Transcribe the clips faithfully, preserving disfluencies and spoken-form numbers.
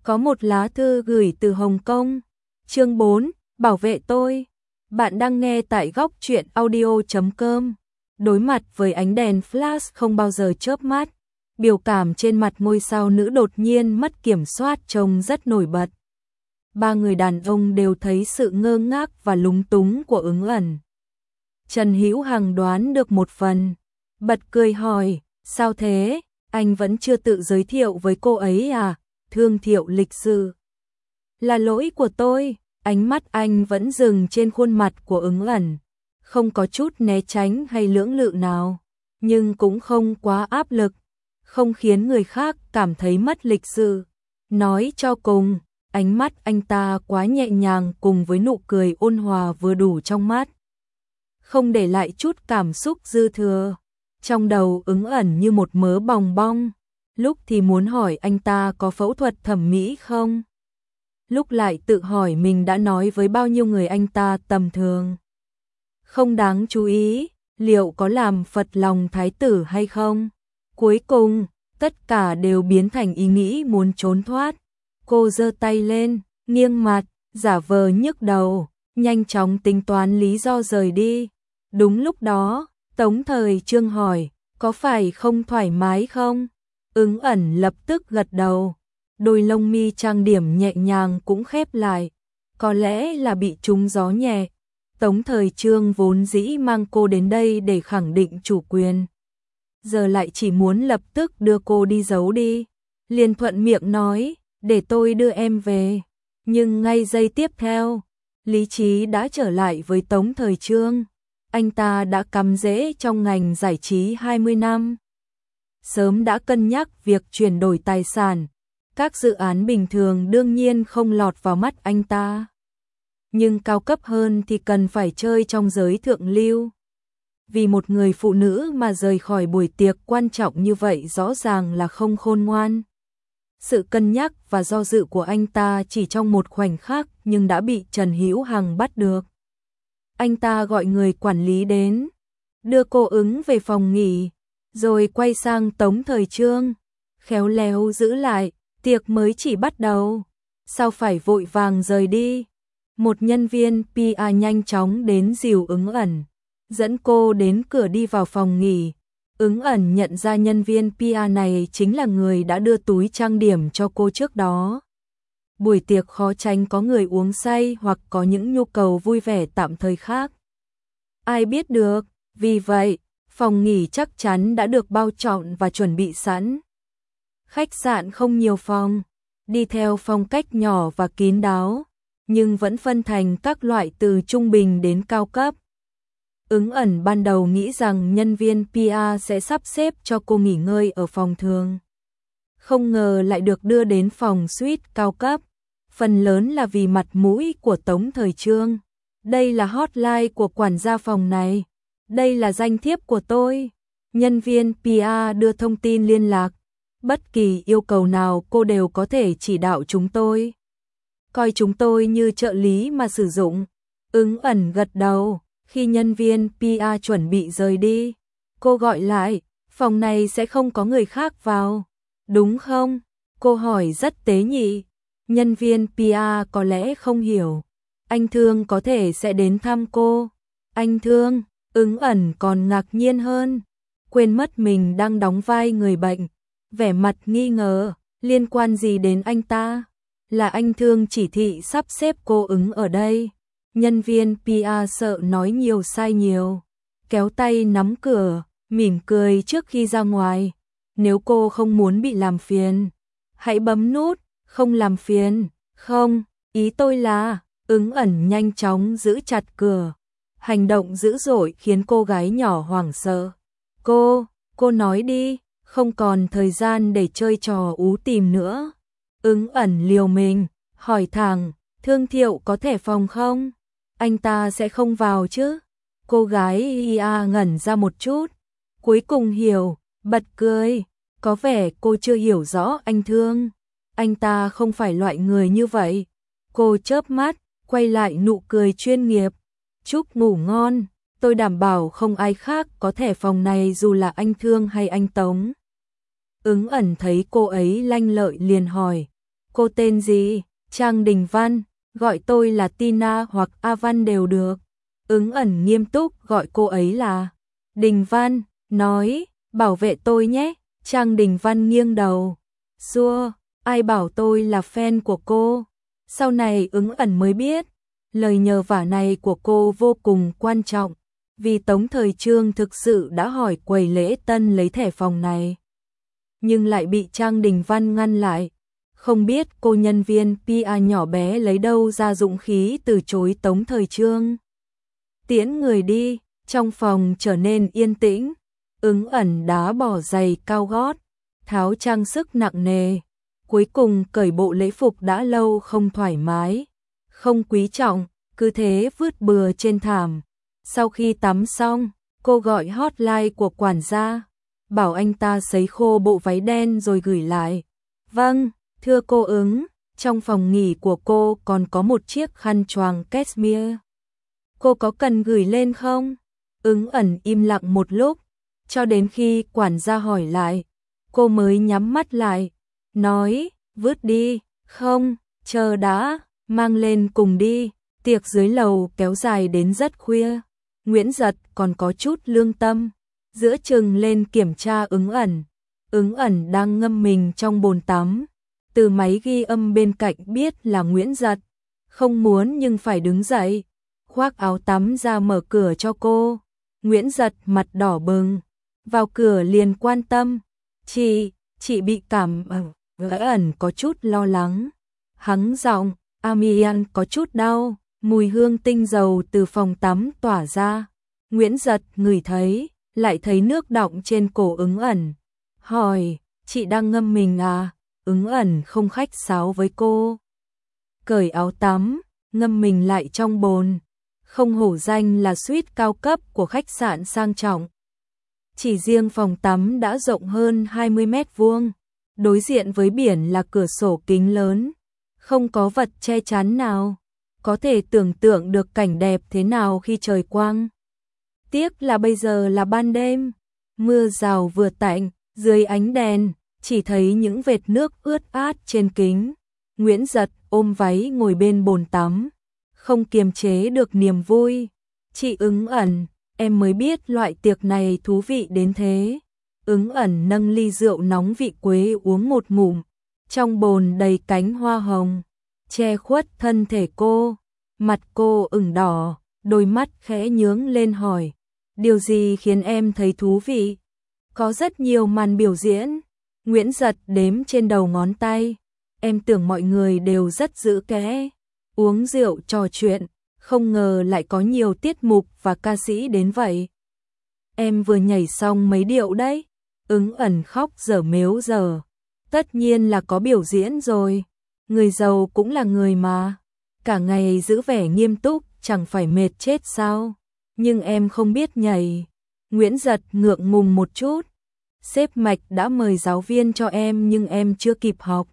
Có một lá thư gửi từ Hồng Kông. Chương bốn, bảo vệ tôi. Bạn đang nghe tại góc truyện audio chấm com. Đối mặt với ánh đèn flash không bao giờ chớp mắt, biểu cảm trên mặt ngôi sao nữ đột nhiên mất kiểm soát trông rất nổi bật. Ba người đàn ông đều thấy sự ngơ ngác và lúng túng của Ứng Ẩn. Trần Hữu Hằng đoán được một phần, bật cười hỏi, sao thế, anh vẫn chưa tự giới thiệu với cô ấy à? Thương Thiệu lịch sự. Là lỗi của tôi. Ánh mắt anh vẫn dừng trên khuôn mặt của Ứng Ẩn, không có chút né tránh hay lưỡng lự nào, nhưng cũng không quá áp lực, không khiến người khác cảm thấy mất lịch sự. Nói cho cùng, ánh mắt anh ta quá nhẹ nhàng cùng với nụ cười ôn hòa vừa đủ trong mắt, không để lại chút cảm xúc dư thừa. Trong đầu Ứng Ẩn như một mớ bòng bong, lúc thì muốn hỏi anh ta có phẫu thuật thẩm mỹ không, lúc lại tự hỏi mình đã nói với bao nhiêu người anh ta tầm thường, không đáng chú ý, liệu có làm phật lòng thái tử hay không. Cuối cùng, tất cả đều biến thành ý nghĩ muốn trốn thoát. Cô giơ tay lên, nghiêng mặt, giả vờ nhức đầu, nhanh chóng tính toán lý do rời đi. Đúng lúc đó, Tống Thời Trương hỏi, có phải không thoải mái không? Ứng Ẩn lập tức gật đầu. Đôi lông mi trang điểm nhẹ nhàng cũng khép lại, có lẽ là bị trúng gió nhẹ. Tống Thời Trương vốn dĩ mang cô đến đây để khẳng định chủ quyền, giờ lại chỉ muốn lập tức đưa cô đi giấu đi. Liền thuận miệng nói, để tôi đưa em về. Nhưng ngay giây tiếp theo, lý trí đã trở lại với Tống Thời Trương. Anh ta đã cắm rễ trong ngành giải trí hai mươi năm, sớm đã cân nhắc việc chuyển đổi tài sản. Các dự án bình thường đương nhiên không lọt vào mắt anh ta, nhưng cao cấp hơn thì cần phải chơi trong giới thượng lưu. Vì một người phụ nữ mà rời khỏi buổi tiệc quan trọng như vậy rõ ràng là không khôn ngoan. Sự cân nhắc và do dự của anh ta chỉ trong một khoảnh khắc nhưng đã bị Trần Hữu Hằng bắt được. Anh ta gọi người quản lý đến, đưa cô Ứng về phòng nghỉ, rồi quay sang Tống Thời Trương, khéo léo giữ lại. Tiệc mới chỉ bắt đầu, sao phải vội vàng rời đi? Một nhân viên pê e nhanh chóng đến dìu Ứng Ẩn, dẫn cô đến cửa đi vào phòng nghỉ. Ứng Ẩn nhận ra nhân viên pê e này chính là người đã đưa túi trang điểm cho cô trước đó. Buổi tiệc khó tránh có người uống say hoặc có những nhu cầu vui vẻ tạm thời khác. Ai biết được, vì vậy, phòng nghỉ chắc chắn đã được bao trọn và chuẩn bị sẵn. Khách sạn không nhiều phòng, đi theo phong cách nhỏ và kín đáo, nhưng vẫn phân thành các loại từ trung bình đến cao cấp. Ứng Ẩn ban đầu nghĩ rằng nhân viên pê e sẽ sắp xếp cho cô nghỉ ngơi ở phòng thường, không ngờ lại được đưa đến phòng suite cao cấp, phần lớn là vì mặt mũi của Tống Thời Trương. Đây là hotline của quản gia phòng này, đây là danh thiếp của tôi. Nhân viên pê e đưa thông tin liên lạc. Bất kỳ yêu cầu nào cô đều có thể chỉ đạo chúng tôi. Coi chúng tôi như trợ lý mà sử dụng. Ứng Ẩn gật đầu. Khi nhân viên pê e chuẩn bị rời đi, cô gọi lại, phòng này sẽ không có người khác vào, đúng không? Cô hỏi rất tế nhị. Nhân viên pê e có lẽ không hiểu. Anh Thương có thể sẽ đến thăm cô. Anh Thương? Ứng Ẩn còn ngạc nhiên hơn, quên mất mình đang đóng vai người bệnh. Vẻ mặt nghi ngờ, liên quan gì đến anh ta? Là anh Thương chỉ thị sắp xếp cô Ứng ở đây. Nhân viên pê e sợ nói nhiều sai nhiều, kéo tay nắm cửa, mỉm cười trước khi ra ngoài. Nếu cô không muốn bị làm phiền, hãy bấm nút không làm phiền. Không, ý tôi là. Ứng Ẩn nhanh chóng giữ chặt cửa. Hành động dữ dội khiến cô gái nhỏ hoảng sợ. Cô, cô nói đi. Không còn thời gian để chơi trò ú tìm nữa. Ứng Ẩn liều mình, hỏi thẳng, Thương Thiệu có thẻ phòng không? Anh ta sẽ không vào chứ? Cô gái ia ngẩn ra một chút, cuối cùng hiểu, bật cười. Có vẻ cô chưa hiểu rõ anh Thương. Anh ta không phải loại người như vậy. Cô chớp mắt, quay lại nụ cười chuyên nghiệp. Chúc ngủ ngon, tôi đảm bảo không ai khác có thẻ phòng này dù là anh Thương hay anh Tống. Ứng Ẩn thấy cô ấy lanh lợi liền hỏi, Cô tên gì? Trang Đình Văn, gọi tôi là Tina hoặc A Văn đều được. Ứng ẩn nghiêm túc gọi cô ấy là Đình Văn, nói, bảo vệ tôi nhé. Trang Đình Văn nghiêng đầu. Xua, ai bảo tôi là fan của cô? Sau này Ứng ẩn mới biết, lời nhờ vả này của cô vô cùng quan trọng, vì Tống Thời Trương thực sự đã hỏi quầy lễ tân lấy thẻ phòng này. Nhưng lại bị Trang Đình Văn ngăn lại. Không biết cô nhân viên pê e nhỏ bé lấy đâu ra dũng khí từ chối Tống Thời Trương. Tiễn người đi, trong phòng trở nên yên tĩnh. Ứng ẩn đá bỏ giày cao gót, tháo trang sức nặng nề, cuối cùng cởi bộ lễ phục đã lâu không thoải mái, không quý trọng, cứ thế vứt bừa trên thảm. Sau khi tắm xong, cô gọi hotline của quản gia, bảo anh ta sấy khô bộ váy đen rồi gửi lại. Vâng, thưa cô Ứng, trong phòng nghỉ của cô còn có một chiếc khăn choàng cashmere. Cô có cần gửi lên không? Ứng ẩn im lặng một lúc, cho đến khi quản gia hỏi lại, cô mới nhắm mắt lại, nói, vứt đi, không, chờ đã, mang lên cùng đi. Tiệc dưới lầu kéo dài đến rất khuya. Nguyễn Giật còn có chút lương tâm, giữa chừng lên kiểm tra Ứng ẩn. Ứng ẩn đang ngâm mình trong bồn tắm, từ máy ghi âm bên cạnh biết là Nguyễn Giật, không muốn nhưng phải đứng dậy, khoác áo tắm ra mở cửa cho cô. Nguyễn Giật mặt đỏ bừng, vào cửa liền quan tâm, chị, chị bị cảm. Ứng ẩn có chút lo lắng, hắng giọng, amian có chút đau. Mùi hương tinh dầu từ phòng tắm tỏa ra. Nguyễn Giật ngửi thấy, lại thấy nước đọng trên cổ Ứng ẩn. Hỏi, chị đang ngâm mình à? Ứng ẩn không khách sáo với cô. Cởi áo tắm, ngâm mình lại trong bồn. Không hổ danh là suite cao cấp của khách sạn sang trọng. Chỉ riêng phòng tắm đã rộng hơn hai mươi mét vuông. Đối diện với biển là cửa sổ kính lớn. Không có vật che chắn nào. Có thể tưởng tượng được cảnh đẹp thế nào khi trời quang. Tiếc là bây giờ là ban đêm, mưa rào vừa tạnh, dưới ánh đèn, chỉ thấy những vệt nước ướt át trên kính. Nguyễn Giật ôm váy ngồi bên bồn tắm, không kiềm chế được niềm vui. Chị Ứng ẩn, em mới biết loại tiệc này thú vị đến thế. Ứng ẩn nâng ly rượu nóng vị quế uống một ngụm, trong bồn đầy cánh hoa hồng, che khuất thân thể cô, mặt cô ửng đỏ, đôi mắt khẽ nhướng lên hỏi, điều gì khiến em thấy thú vị? Có rất nhiều màn biểu diễn. Nguyễn Giật đếm trên đầu ngón tay, em tưởng mọi người đều rất giữ kẽ, uống rượu trò chuyện, không ngờ lại có nhiều tiết mục và ca sĩ đến vậy. Em vừa nhảy xong mấy điệu đấy. Ứng ẩn khóc dở mếu dở, tất nhiên là có biểu diễn rồi, người giàu cũng là người mà, cả ngày giữ vẻ nghiêm túc chẳng phải mệt chết sao, nhưng em không biết nhảy. Nguyễn Giật ngượng ngùng một chút, sếp Mạch đã mời giáo viên cho em nhưng em chưa kịp học.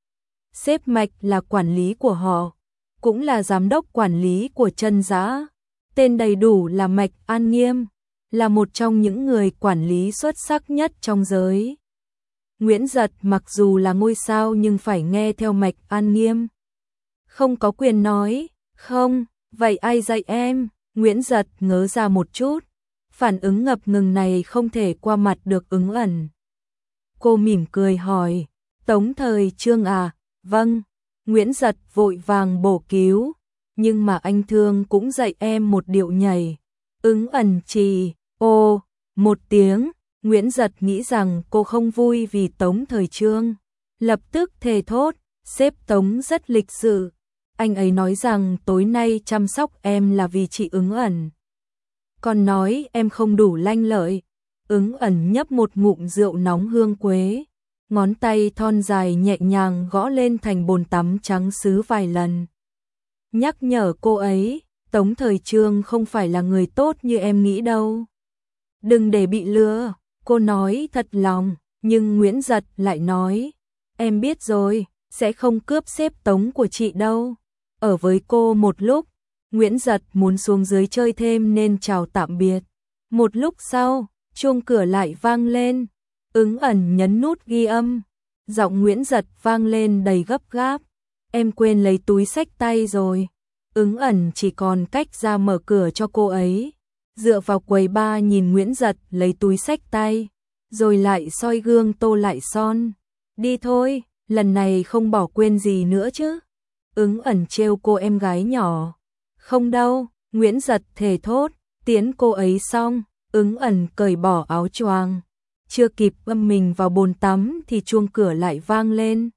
Sếp Mạch là quản lý của họ, cũng là giám đốc quản lý của Chân Dã, tên đầy đủ là Mạch An Nghiêm, là một trong những người quản lý xuất sắc nhất trong giới. Nguyễn Giật mặc dù là ngôi sao nhưng phải nghe theo Mạch An Nghiêm. Không có quyền nói, không, vậy ai dạy em? Nguyễn Giật ngớ ra một chút, phản ứng ngập ngừng này không thể qua mặt được Ứng ẩn. Cô mỉm cười hỏi, Tống Thời Trương à? Vâng. Nguyễn Giật vội vàng bổ cứu, nhưng mà anh Thương cũng dạy em một điệu nhảy. Ứng ẩn trì, ô, một tiếng. Nguyễn Giật nghĩ rằng cô không vui vì Tống Thời Trương, lập tức thề thốt, sếp Tống rất lịch sự. Anh ấy nói rằng tối nay chăm sóc em là vì chị Ứng ẩn. Còn nói em không đủ lanh lợi. Ứng ẩn nhấp một ngụm rượu nóng hương quế, ngón tay thon dài nhẹ nhàng gõ lên thành bồn tắm trắng sứ vài lần. Nhắc nhở cô ấy, Tống Thời Trương không phải là người tốt như em nghĩ đâu. Đừng để bị lừa, cô nói thật lòng, nhưng Nguyễn Giật lại nói, em biết rồi, sẽ không cướp sếp Tống của chị đâu. Ở với cô một lúc, Nguyễn Giật muốn xuống dưới chơi thêm nên chào tạm biệt. Một lúc sau, chuông cửa lại vang lên, Ứng ẩn nhấn nút ghi âm. Giọng Nguyễn Giật vang lên đầy gấp gáp. Em quên lấy túi xách tay rồi. Ứng ẩn chỉ còn cách ra mở cửa cho cô ấy. Dựa vào quầy bar nhìn Nguyễn Giật lấy túi xách tay, rồi lại soi gương tô lại son. Đi thôi, lần này không bỏ quên gì nữa chứ. Ứng ẩn trêu cô em gái nhỏ. Không đâu, Nguyễn Giật thề thốt, tiễn cô ấy xong, ứng ẩn cởi bỏ áo choàng. Chưa kịp âm mình vào bồn tắm thì chuông cửa lại vang lên.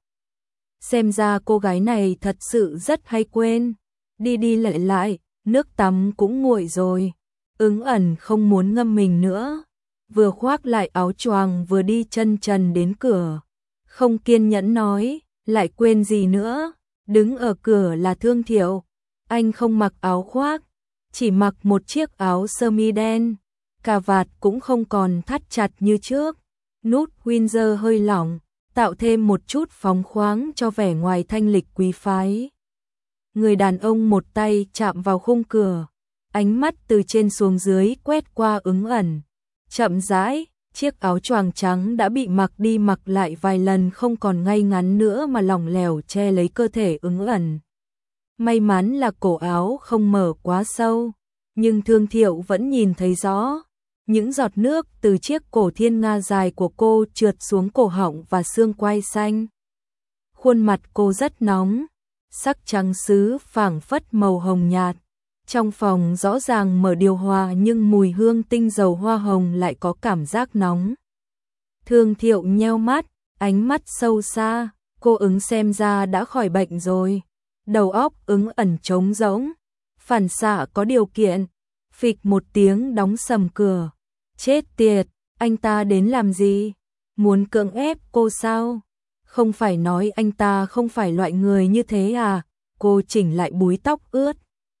Xem ra cô gái này thật sự rất hay quên. Đi đi lại lại, nước tắm cũng nguội rồi. Ứng ẩn không muốn ngâm mình nữa. Vừa khoác lại áo choàng vừa đi chân trần đến cửa. Không kiên nhẫn nói, lại quên gì nữa. Đứng ở cửa là Thương Thiệu. Anh không mặc áo khoác, chỉ mặc một chiếc áo sơ mi đen. Cà vạt cũng không còn thắt chặt như trước. Nút Windsor hơi lỏng, tạo thêm một chút phóng khoáng cho vẻ ngoài thanh lịch quý phái. Người đàn ông một tay chạm vào khung cửa, ánh mắt từ trên xuống dưới quét qua Ứng ẩn. Chậm rãi, chiếc áo choàng trắng đã bị mặc đi mặc lại vài lần không còn ngay ngắn nữa mà lỏng lẻo che lấy cơ thể Ứng ẩn. May mắn là cổ áo không mở quá sâu, nhưng Thương Thiệu vẫn nhìn thấy rõ. Những giọt nước từ chiếc cổ thiên nga dài của cô trượt xuống cổ họng và xương quai xanh. Khuôn mặt cô rất nóng, sắc trắng sứ phảng phất màu hồng nhạt. Trong phòng rõ ràng mở điều hòa nhưng mùi hương tinh dầu hoa hồng lại có cảm giác nóng. Thương Thiệu nheo mắt, ánh mắt sâu xa, cô Ứng xem ra đã khỏi bệnh rồi. Đầu óc Ứng ẩn trống rỗng, phản xạ có điều kiện, phịch một tiếng đóng sầm cửa. Chết tiệt, anh ta đến làm gì? Muốn cưỡng ép cô sao? Không phải nói anh ta không phải loại người như thế à? Cô chỉnh lại búi tóc ướt,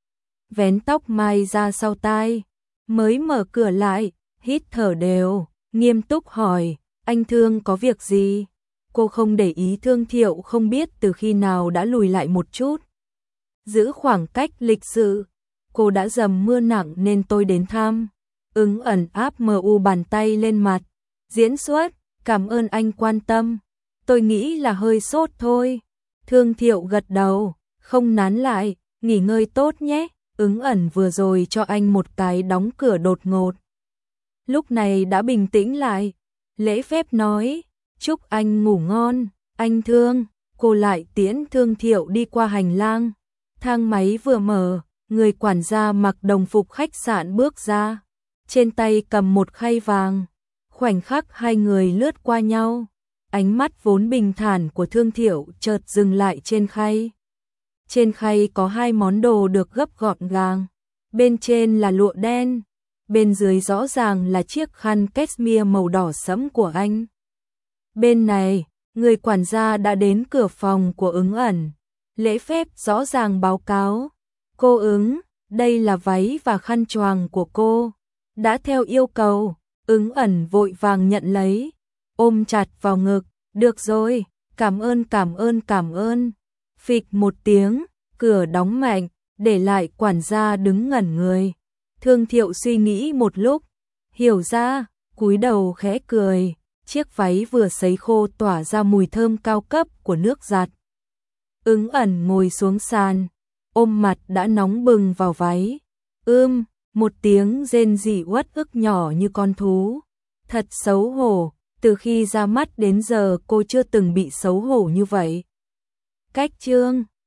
vén tóc mai ra sau tai, mới mở cửa lại, hít thở đều, nghiêm túc hỏi, anh Thương có việc gì? Cô không để ý Thương Thiệu không biết từ khi nào đã lùi lại một chút. Giữ khoảng cách lịch sự, cô đã dầm mưa nặng nên tôi đến thăm. Ứng ẩn áp mờ u bàn tay lên mặt, diễn xuất, cảm ơn anh quan tâm. Tôi nghĩ là hơi sốt thôi. Thương Thiệu gật đầu, không nán lại, nghỉ ngơi tốt nhé. Ứng ẩn vừa rồi cho anh một cái đóng cửa đột ngột. Lúc này đã bình tĩnh lại, lễ phép nói, chúc anh ngủ ngon, anh Thương. Cô lại tiễn Thương Thiệu đi qua hành lang. Thang máy vừa mở, người quản gia mặc đồng phục khách sạn bước ra. Trên tay cầm một khay vàng. Khoảnh khắc hai người lướt qua nhau, ánh mắt vốn bình thản của Thương Thiệu chợt dừng lại trên khay. Trên khay có hai món đồ được gấp gọn gàng. Bên trên là lụa đen, bên dưới rõ ràng là chiếc khăn cashmere màu đỏ sẫm của anh. Bên này, người quản gia đã đến cửa phòng của Ứng ẩn. Lễ phép rõ ràng báo cáo. Cô Ứng, đây là váy và khăn choàng của cô. Đã theo yêu cầu. Ứng ẩn vội vàng nhận lấy, ôm chặt vào ngực. Được rồi, cảm ơn cảm ơn cảm ơn. Phịch một tiếng, cửa đóng mạnh, để lại quản gia đứng ngẩn người. Thương Thiệu suy nghĩ một lúc, hiểu ra, cúi đầu khẽ cười. Chiếc váy vừa sấy khô tỏa ra mùi thơm cao cấp của nước giặt. Ứng ẩn ngồi xuống sàn, ôm mặt đã nóng bừng vào váy. Ưm, một tiếng rên rỉ uất ức nhỏ như con thú. Thật xấu hổ, từ khi ra mắt đến giờ cô chưa từng bị xấu hổ như vậy. Cách chương